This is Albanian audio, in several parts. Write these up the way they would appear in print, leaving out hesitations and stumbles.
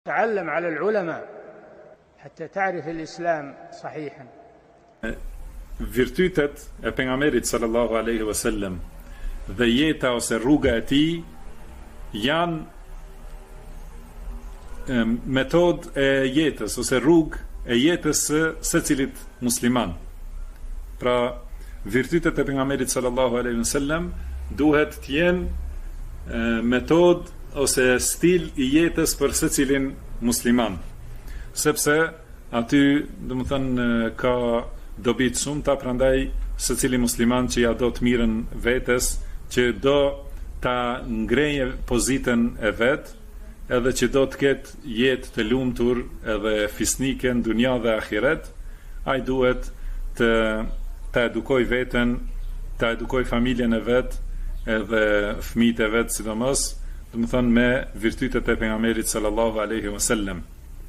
تعلم على العلماء حتى تعرف الإسلام صحيحا. Virtytet e pejgamberit sallallahu alaihi wasallam dhe jeta ose rruga e tij janë metodë e jetës ose rrugë e jetës së secilit musliman. Pra, virtytet e pejgamberit sallallahu alaihi wasallam duhet të jenë metodë ose stil i jetës për secilin musliman. Sepse aty, domethënë, ka dobi të shumta, prandaj secili musliman që ja do të mirën vetes, që do ta ngrejë pozitën e vet, edhe që do të ketë jetë të lumtur edhe fisnike në dunja dhe ahiret, ai duhet të edukoj veten, të edukoj familjen e vet, edhe fëmijët e vet sidomos, domethënë me virtytet e pejgamberit sallallahu alaihi wasallam.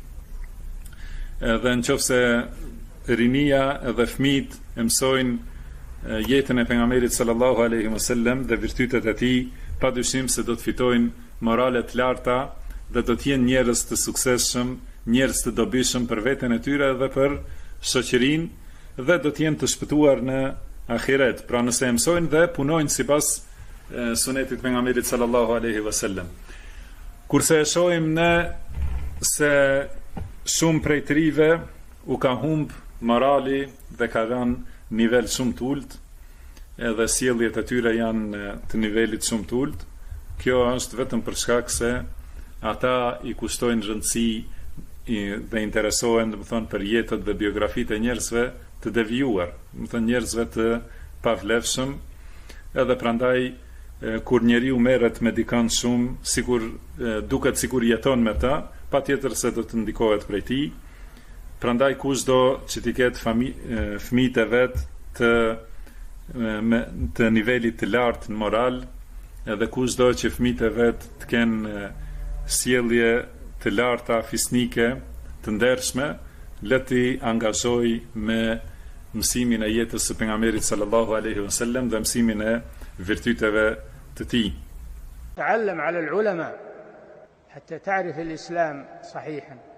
Edhe nëse rinia edhe fëmijët e mësojnë jetën e pejgamberit sallallahu alaihi wasallam dhe virtytet e tij, padyshim se do të fitojnë morale të larta dhe do të jenë njerëz të suksesshëm, njerëz të dobishëm për veten e tyre dhe për shoqërinë, dhe do të jenë të shpëtuar në ahiret. Pra nëse e mësojnë dhe punojnë sipas sunetit të pejgamberit sallallahu alaihi wasallam. Kurse e shohim ne se shumë prej të rive u ka humb morali dhe ka rënë nivel shumë të ulët, edhe sjelljet e tyre janë të nivelit shumë të ulët. Kjo është vetëm për shkak se ata i kushtojnë rëndësi dhe interesohen, domethënë, për jetët dhe biografitë e njerëzve të devijuar, domethënë njerëzve të pavlefshëm, edhe prandaj kur njeriu merret me dikant shumë, duket sikur jeton me ta, patjetër se do të ndikohet prej tij. Prandaj kushdo që t'i ketë fëmijët e vet të nivelit të lartë në moral, edhe kushdo që fëmijët e vet të kenë sjellje të larta fisnike, të ndershme, le t'i angazhoj me mësimin e jetës së pejgamberit sallallahu alaihi wasallam dhe mësimin e virtyteve të tij. تعلم على العلماء حتى تعرف الإسلام صحيحا.